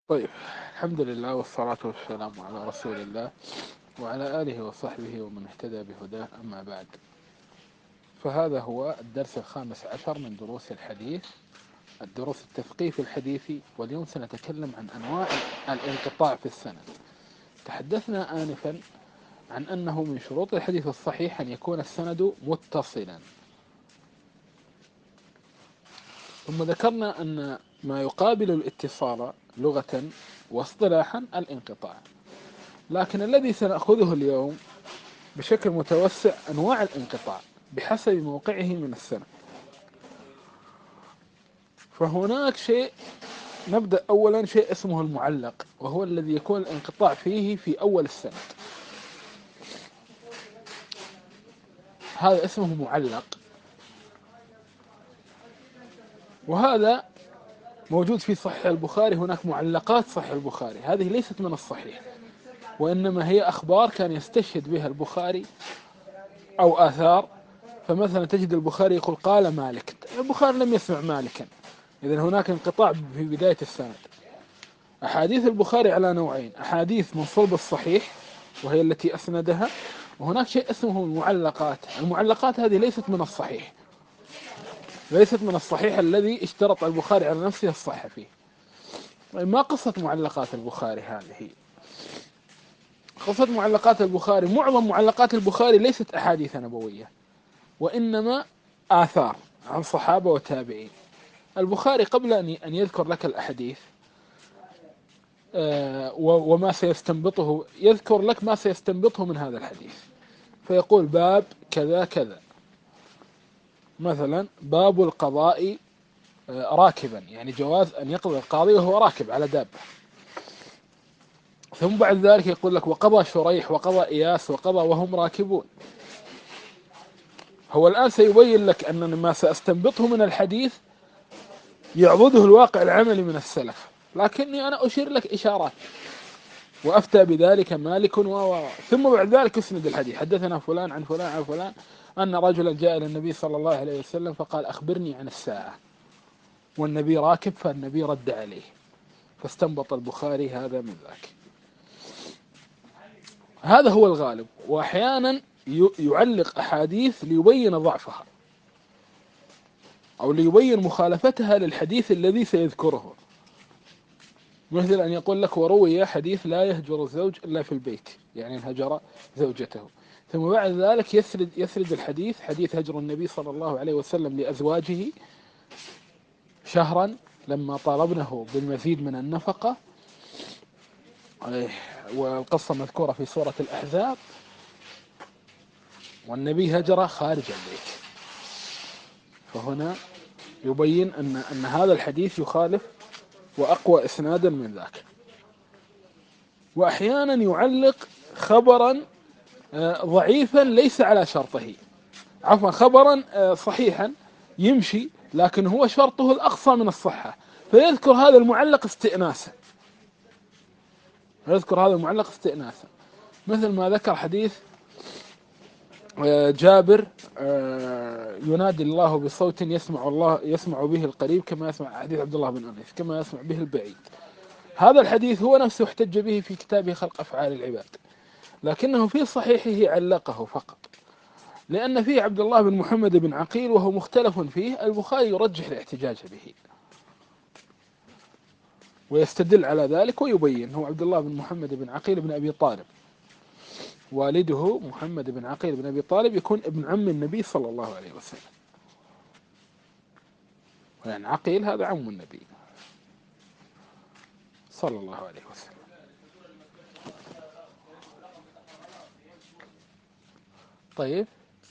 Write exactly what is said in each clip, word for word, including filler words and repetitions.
طيب، الحمد لله والصلاة والسلام على رسول الله وعلى آله وصحبه ومن اهتدى بهداه، أما بعد. فهذا هو الدرس الخامس عشر من دروس الحديث، الدروس التثقيف الحديثي، واليوم سنتكلم عن أنواع الانقطاع في السند. تحدثنا آنفا عن أنه من شروط الحديث الصحيح أن يكون السند متصلا، ثم ذكرنا أن ما يقابل الاتصال لغة واصطلاحا الانقطاع. لكن الذي سنأخذه اليوم بشكل متوسع أنواع الانقطاع بحسب موقعه من السند. فهناك شيء، نبدأ أولا شيء اسمه المعلق، وهو الذي يكون الانقطاع فيه في أول السند، هذا اسمه معلق. وهذا موجود في صحيح البخاري. هناك معلقات صحيح البخاري، هذه ليست من الصحيح، وإنما هي أخبار كان يستشهد بها البخاري أو آثار. فمثلا تجد البخاري يقول قال مالك، البخاري لم يسمع مالكا، إذن هناك انقطاع في بداية السند. أحاديث البخاري على نوعين: أحاديث من صلب الصحيح وهي التي أسندها، وهناك شيء اسمه المعلقات. المعلقات هذه ليست من الصحيح، ليست من الصحيح الذي اشترط البخاري على نفسه الصحة فيه. ما قصة معلقات البخاري هذه؟ قصة معلقات البخاري، معظم معلقات البخاري ليست أحاديث نبوية، وإنما آثار عن صحابة وتابعين. البخاري قبل أن يذكر لك الأحاديث وما سيستنبطه، يذكر لك ما سيستنبطه من هذا الحديث، فيقول باب كذا كذا، مثلا باب القضاء راكبا، يعني جواز أن يقضي القاضي وهو راكب على دابة. ثم بعد ذلك يقول لك وقضى شريح وقضى إياس وقضى وهم راكبون. هو الآن سيبين لك أن ما سأستنبطه من الحديث يعضده الواقع العملي من السلف، لكني أنا أشير لك إشارات. وأفتى بذلك مالك و... ثم بعد ذلك يسند الحديث: حدثنا فلان عن فلان عن فلان أن رجلا جاء إلى النبي صلى الله عليه وسلم فقال أخبرني عن الساعة، والنبي راكب، فالنبي رد عليه، فاستنبط البخاري هذا من ذاك. هذا هو الغالب. وأحيانا يعلق أحاديث ليبين ضعفها أو ليبين مخالفتها للحديث الذي سيذكره، مثل أن يقول لك وروي حديث لا يهجر الزوج إلا في البيت، يعني هجر زوجته، ثم بعد ذلك يسرد يسرد الحديث، حديث هجر النبي صلى الله عليه وسلم لأزواجه شهرا لما طالبنه بالمزيد من النفقة، والقصة مذكورة في سورة الأحزاب، والنبي هجر خارج البيت. فهنا يبين أن أن هذا الحديث يخالف وأقوى إسنادا من ذاك. وأحيانا يعلق خبرا ضعيفا ليس على شرطه، عفوا خبرا صحيحا يمشي لكن هو شرطه الأقصى من الصحة، فيذكر هذا المعلق استئناسا، يذكر هذا المعلق استئناسا، مثل ما ذكر حديث جابر ينادي الله بصوت يسمع الله يسمع به القريب كما يسمع، حديث عبد الله بن أنس، كما يسمع به البعيد. هذا الحديث هو نفسه احتج به في كتابه خلق أفعال العباد، لكنه في صحيحه علقه فقط، لأن فيه عبد الله بن محمد بن عقيل وهو مختلف فيه، البخاري يرجح الاحتجاج به ويستدل على ذلك ويبين. هو عبد الله بن محمد بن عقيل بن أبي طالب، والده محمد بن عقيل بن أبي طالب يكون ابن عم النبي صلى الله عليه وسلم، يعني عقيل هذا عم النبي صلى الله عليه وسلم. طيب،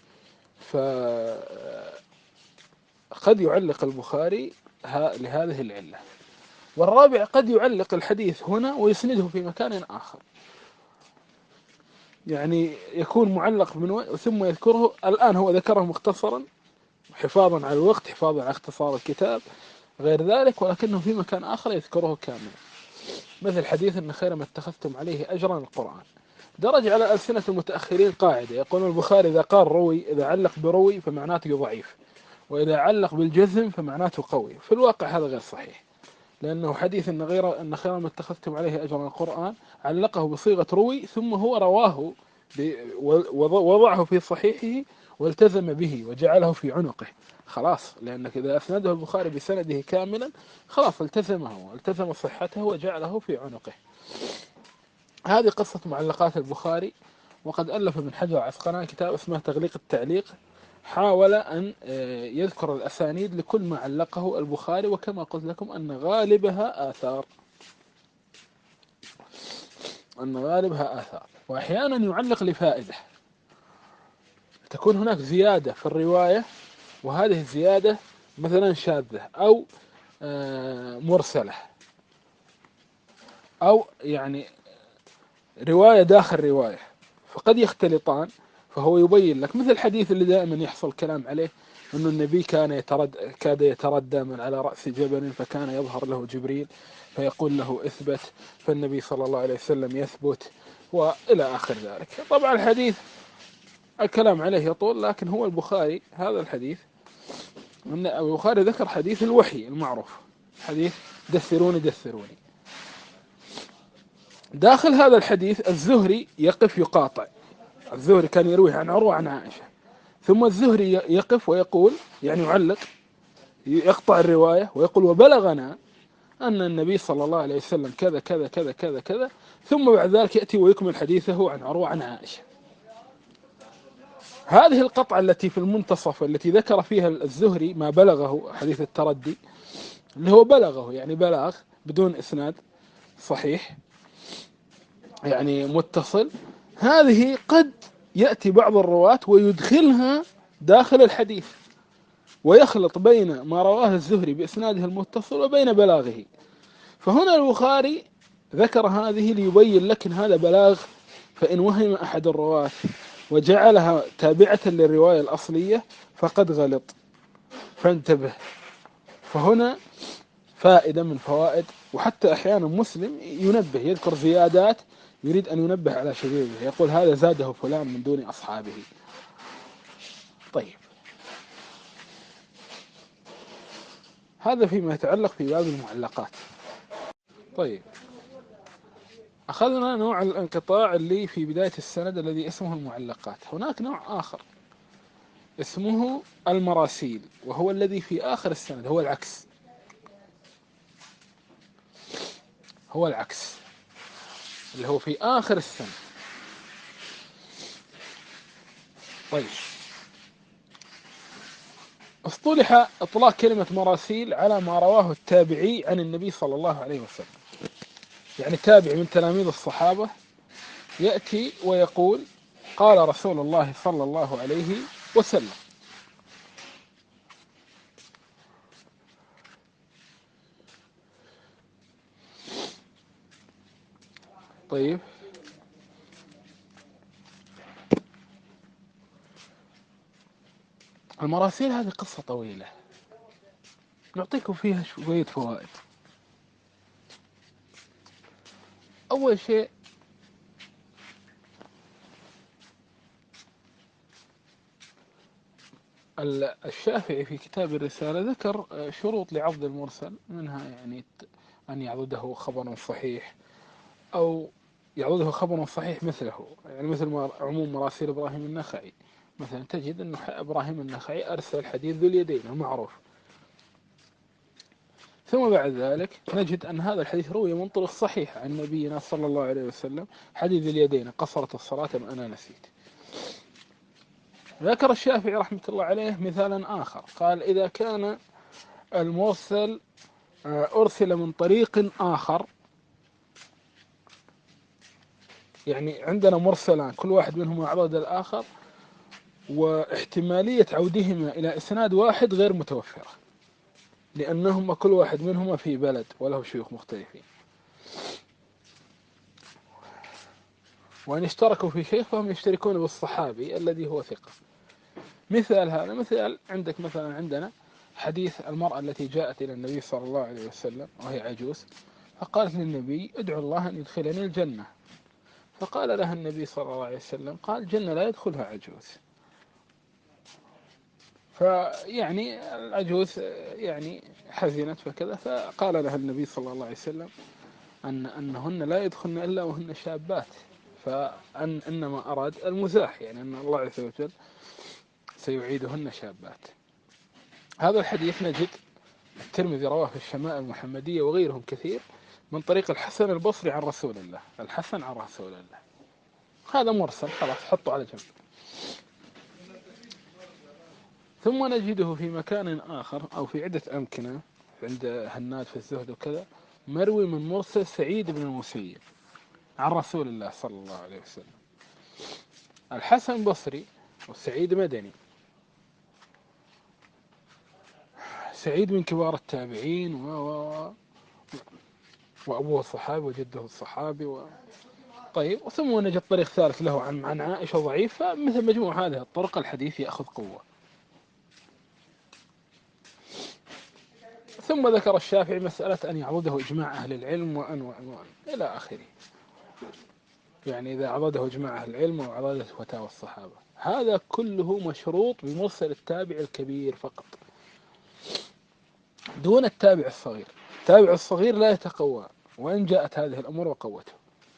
فقد يعلق البخاري لهذه العلة. والرابع قد يعلق الحديث هنا ويسنده في مكان آخر، يعني يكون معلق من و... ثم يذكره. الآن هو ذكره مختصرا حفاظا على الوقت، حفاظا على اختصار الكتاب، غير ذلك، ولكنه في مكان آخر يذكره كاملا، مثل حديث أن خير ما اتخذتم عليه أجرا القرآن. درج على ألسنة المتأخرين قاعدة، يقول البخاري إذا قال روي، إذا علق بروي فمعناته ضعيف، وإذا علق بالجزم فمعناته قوي. في الواقع هذا غير صحيح، لأنه حديث أن غير أن خير ما اتخذتم عليه أجرا القرآن علقه بصيغة روي، ثم هو رواه ووضعه في صحيحه والتزم به وجعله في عنقه. خلاص، لأنك إذا أسنده البخاري بسنده كاملا خلاص التزمه والتزم صحته وجعله في عنقه. هذه قصة معلقات البخاري. وقد ألف ابن حجر العسقلاني كتاب اسمه تغليق التعليق، حاول أن يذكر الأسانيد لكل ما علقه البخاري، وكما قلت لكم أن غالبها آثار أن غالبها آثار وأحيانا يعلق لفائدة، تكون هناك زيادة في الرواية، وهذه الزيادة مثلا شاذة أو مرسلة أو يعني رواية داخل رواية، فقد يختلطان، فهو يبين لك مثل الحديث اللي دائما يحصل كلام عليه أن النبي كان يترد كاد يتردى من على رأس جبل فكان يظهر له جبريل فيقول له اثبت، فالنبي صلى الله عليه وسلم يثبت، وإلى آخر ذلك. طبعا الحديث الكلام عليه يطول، لكن هو البخاري هذا الحديث، أن البخاري ذكر حديث الوحي المعروف، حديث دثروني دثروني. داخل هذا الحديث الزهري يقف يقاطع، الزهري كان يرويه عن عروة عن عائشة، ثم الزهري يقف ويقول يعني يعلق، يقطع الرواية ويقول وبلغنا أن النبي صلى الله عليه وسلم كذا كذا كذا كذا كذا، ثم بعد ذلك يأتي ويكمل حديثه عن عروة عن عائشة. هذه القطعة التي في المنتصف التي ذكر فيها الزهري ما بلغه حديث التردي، اللي هو بلغه يعني بلاغ بدون إسناد صحيح يعني متصل، هذه قد يأتي بعض الرواة ويدخلها داخل الحديث ويخلط بين ما رواه الزهري بإسناده المتصل وبين بلاغه. فهنا البخاري ذكر هذه ليبين لك هذا بلاغ، فإن وهم أحد الرواة وجعلها تابعة للرواية الأصلية فقد غلط، فانتبه. فهنا فائدة من فوائد، وحتى أحيانا مسلم ينبه يذكر زيادات يريد أن ينبه على شبيبه، يقول هذا زاده فلان من دون أصحابه. طيب، هذا فيما يتعلق في باب المعلقات. طيب، أخذنا نوع الانقطاع اللي في بداية السند الذي اسمه المعلقات. هناك نوع آخر اسمه المراسيل، وهو الذي في آخر السند، هو العكس هو العكس اللي هو في آخر السند. طيب، اصطلح اطلاق كلمة مراسيل على ما رواه التابعي عن النبي صلى الله عليه وسلم، يعني تابع من تلاميذ الصحابة يأتي ويقول قال رسول الله صلى الله عليه وسلم. طيب، المراسيل هذه قصة طويلة نعطيكم فيها شوية فوائد. أول شيء، الشافعي في كتاب الرسالة ذكر شروط لعضد المرسل، منها يعني أن يعضده خبر صحيح أو يعضده خبر صحيح مثله، يعني مثل ما عموم مراسيل إبراهيم النخعي مثلا، تجد أن إبراهيم النخعي أرسل حديث ذو اليدين المعروف، ثم بعد ذلك نجد أن هذا الحديث روي من طرق صحيحة عن نبينا صلى الله عليه وسلم، حديث ذو اليدين قصرت الصلاة أم أنا نسيت. ذكر الشافعي رحمة الله عليه مثالا آخر، قال إذا كان المرسل أرسل من طريق آخر، يعني عندنا مرسلان كل واحد منهما عضد الآخر، واحتمالية عودهما إلى إسناد واحد غير متوفرة، لأنهما كل واحد منهما في بلد وله شيوخ مختلفين، وإن اشتركوا في شيخ فهم يشتركون بالصحابي الذي هو ثقة. مثال هذا، مثال عندك مثلا عندنا حديث المرأة التي جاءت إلى النبي صلى الله عليه وسلم وهي عجوز، فقالت للنبي ادعو الله أن يدخلني الجنة، فقال لها النبي صلى الله عليه وسلم قال الجنة لا يدخلها عجوز. فيعني العجوز يعني حزنت فكذا، فقال لها النبي صلى الله عليه وسلم أن أنهن لا يدخلن إلا وهن شابات، فأن إنما أراد المزاح، يعني أن الله عز وجل سيعيدهن شابات. هذا الحديث نجد الترمذي رواه في الشمائل المحمدية وغيرهم كثير من طريق الحسن البصري عن رسول الله، الحسن عن رسول الله. هذا مرسل خلاص حطه على جنب. ثم نجده في مكان آخر أو في عدة أمكنة عند هناد في الزهد وكذا، مروي من مرسل سعيد بن المسيب عن رسول الله صلى الله عليه وسلم. الحسن بصري والسعيد مدني. سعيد من كبار التابعين و... و... وأبوه الصحابي وجده الصحابي و... طيب. ثم نجد طريق ثالث له عن عن عائشة ضعيف، فمثل مجموع هذه الطرق الحديث يأخذ قوة. ثم ذكر الشافعي مسألة أن يعضده إجماع أهل العلم وأن وأن وأن إلى آخره، يعني إذا عضده إجماع أهل العلم وعضده فتاوى الصحابة. هذا كله مشروط بمرسل التابع الكبير فقط دون التابع الصغير. التابع الصغير لا يتقوى وإن جاءت هذه الأمور وقوته.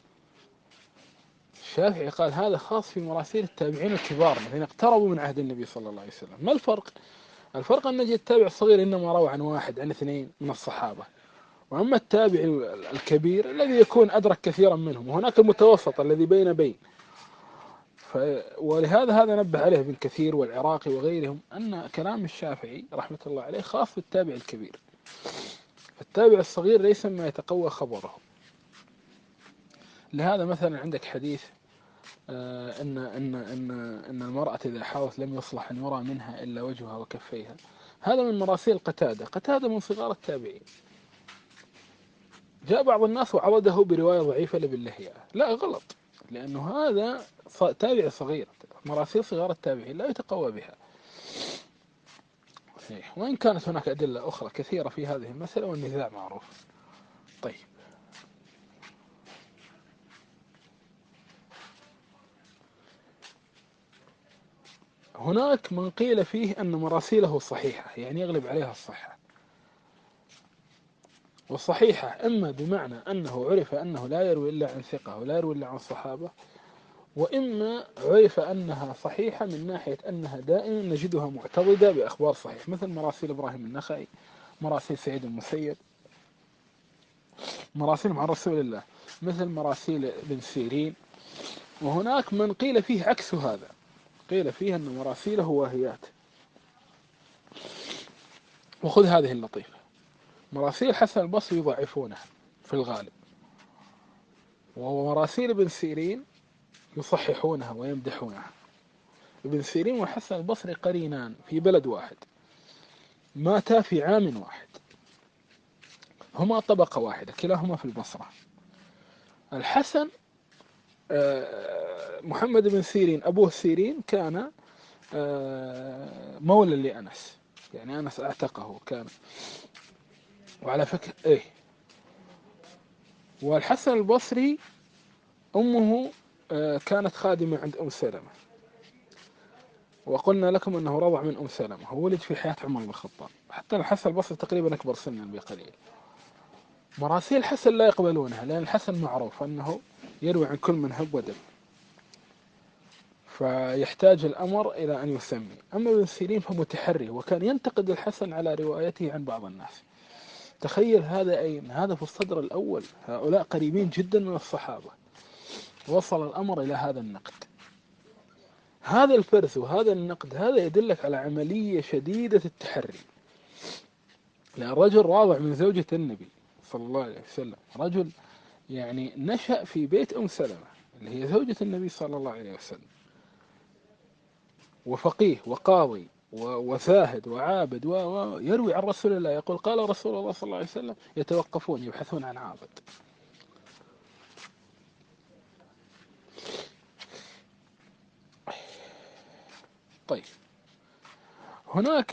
الشافعي قال هذا خاص في مراسيل التابعين الكبار الذين اقتربوا من عهد النبي صلى الله عليه وسلم. ما الفرق؟ الفرق أن نجد التابع الصغير إنما روى عن واحد عن اثنين من الصحابة، وأما التابع الكبير الذي يكون أدرك كثيرا منهم، وهناك المتوسط الذي بين بين. ف... ولهذا هذا نبه عليه ابن كثير والعراقي وغيرهم أن كلام الشافعي رحمة الله عليه خاص بالتابع الكبير. التابع الصغير ليس ما يتقوى خبره. لهذا مثلا عندك حديث آه إن إن إن إن المرأة إذا حاضت لم يصلح أن يرى منها إلا وجهها وكفيها. هذا من مراسيل قتادة. قتادة من صغار التابعين. جاء بعض الناس وعوده برواية ضعيفة لابن لهيعة. لا، غلط، لأنه هذا تابع صغير. مراسيل صغار التابعين لا يتقوى بها، وإن كانت هناك أدلة أخرى كثيرة في هذه المسألة والنزاع معروف. طيب، هناك من قيل فيه أن مراسيله صحيحة، يعني يغلب عليها الصحة. والصحيحة إما بمعنى أنه عرف أنه لا يروي إلا عن ثقة ولا يروي إلا عن صحابة، وإما عرف أنها صحيحة من ناحية أنها دائما نجدها معتضدة بأخبار صحيح، مثل مراسيل إبراهيم النخعي، مراسيل سعيد المسيب، مراسيل عن رسول الله مثل مراسيل ابن سيرين. وهناك من قيل فيه عكس هذا، قيل فيه أن مراسيله واهيات. وخذ هذه اللطيفة: مراسيل حسن البصري يضعفونها في الغالب، ومراسيل ابن سيرين يصححونها ويمدحونها. ابن سيرين وحسن البصري قرينان في بلد واحد، ماتا في عام واحد، هما طبقة واحدة، كلاهما في البصرة. الحسن محمد بن سيرين أبوه سيرين كان مولى لأنس، يعني أنس أعتقه كان، وعلى فكرة إيه. والحسن البصري أمه كانت خادمة عند أم سلمة، وقلنا لكم أنه رضع من أم سلمة. هو ولد في حياة عمر بن الخطاب. حتى الحسن البصري تقريبا أكبر سنا بقليل. مراسيل الحسن لا يقبلونها، لأن الحسن معروف أنه يروي عن كل من هب ودب، فيحتاج الأمر إلى أن يسمي. أما ابن سيرين فمتحري، وكان ينتقد الحسن على روايته عن بعض الناس. تخيل هذا أين؟ هذا في الصدر الأول، هؤلاء قريبين جدا من الصحابة، وصل الأمر إلى هذا النقد. هذا الفرث وهذا النقد هذا يدلك على عملية شديدة التحري، لأن الرجل راضع من زوجة النبي صلى الله عليه وسلم، رجل يعني نشأ في بيت أم سلمة اللي هي زوجة النبي صلى الله عليه وسلم، وفقيه وقاضي وزاهد وعابد، ويروي عن رسول الله يقول قال رسول الله صلى الله عليه وسلم، يتوقفون يبحثون عن عابد. طيب هناك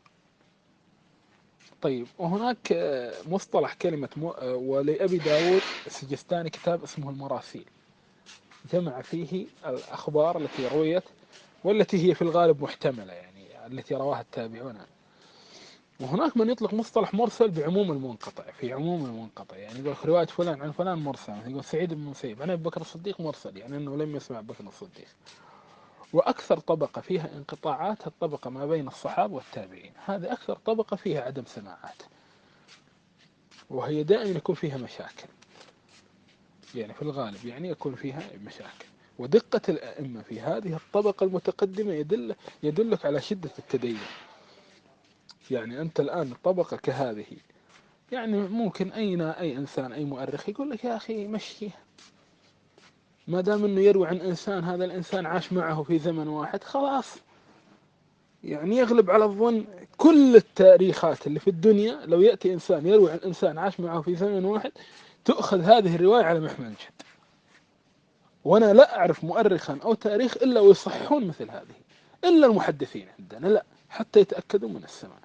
طيب وهناك مصطلح كلمة م... ولأبي داود السجستاني كتاب اسمه المراسيل، جمع فيه الأخبار التي رويت والتي هي في الغالب محتملة، يعني التي رواها التابعون. وهناك من يطلق مصطلح مرسل بعموم المنقطع، في عموم المنقطع، يعني يقول رواية فلان عن فلان مرسل، يقول سعيد بن المسيب عن أبي بكر الصديق مرسل، يعني أنه لم يسمع بكر الصديق. وأكثر طبقة فيها انقطاعات الطبقة ما بين الصحابة والتابعين، هذه أكثر طبقة فيها عدم سماعات، وهي دائما يكون فيها مشاكل، يعني في الغالب يعني يكون فيها مشاكل. ودقة الأئمة في هذه الطبقة المتقدمة يدل يدلك على شدة التدين. يعني أنت الآن طبقة كهذه، يعني ممكن أين أي إنسان أي مؤرخ يقول لك يا أخي مشيه، ما دام أنه يروي عن إنسان هذا الإنسان عاش معه في زمن واحد خلاص. يعني يغلب على الظن كل التاريخات اللي في الدنيا لو يأتي إنسان يروي عن إنسان عاش معه في زمن واحد تؤخذ هذه الرواية على محمل الجد. وأنا لا أعرف مؤرخا أو تاريخ إلا ويصححون مثل هذه، إلا المحدثين عندنا لا، حتى يتأكدوا من السماع.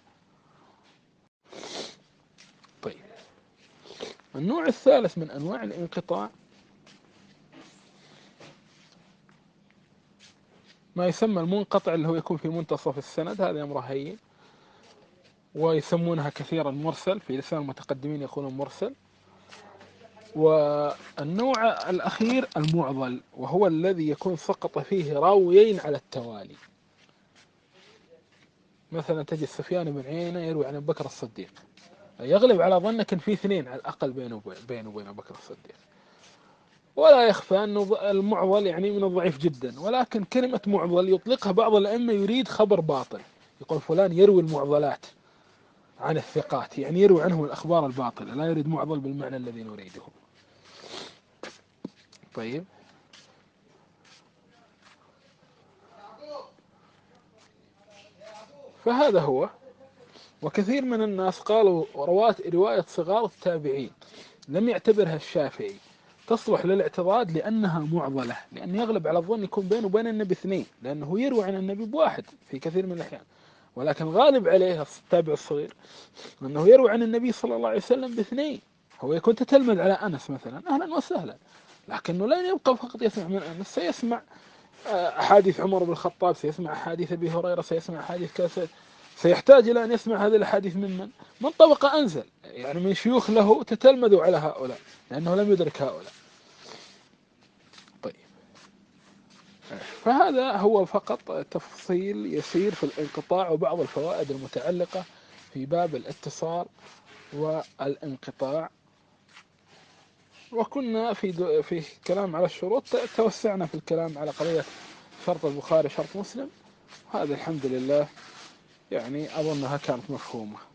طيب، النوع الثالث من أنواع الانقطاع ما يسمى المنقطع، اللي هو يكون في منتصف السند، هذا أمر هين، ويسمونها كثيرا مرسل، في لسان المتقدمين يقولون مرسل. والنوع الأخير المعضل، وهو الذي يكون سقط فيه راويين على التوالي. مثلا تجد سفيان بن عيينة يروي عن أبي بكر الصديق، يغلب على ظنك أن في اثنين على الأقل بينه بينه وبين أبي بكر الصديق، ولا يخفى أنه المعضل يعني من الضعيف جدا، ولكن كلمة معضل يطلقها بعض الأئمة يريد خبر باطل، يقول فلان يروي المعضلات عن الثقات، يعني يروي عنهم الأخبار الباطلة، لا يريد معضل بالمعنى الذي نريده. طيب، فهذا هو. وكثير من الناس قالوا رواة رواية صغار التابعين لم يعتبرها الشافعي تصلح للاعتضاد لأنها معضلة، لأن يغلب على الظن يكون بينه وبين النبي اثنين، لأنه يروي عن النبي بواحد في كثير من الأحيان، ولكن غالب عليه التابع الصغير أنه يروي عن النبي صلى الله عليه وسلم باثنين. هو يكون تتلمذ على أنس مثلا، أهلا وسهلا، لكنه لا يبقى فقط يسمع من أنس، سيسمع أحاديث عمر بن الخطاب، سيسمع أحاديث أبي هريرة، سيسمع أحاديث كذا، سيحتاج إلى أن يسمع هذه الأحاديث من من؟ من طبقة أنزل، يعني من شيوخ له تتلمذوا على هؤلاء، لأنه لم يدرك هؤلاء. طيب، فهذا هو فقط تفصيل يسير في الانقطاع وبعض الفوائد المتعلقة في باب الاتصال والانقطاع. وكنا في في كلام على الشروط توسعنا في الكلام على قضية شرط البخاري شرط مسلم، هذا الحمد لله يعني أظنها كانت مفهومة.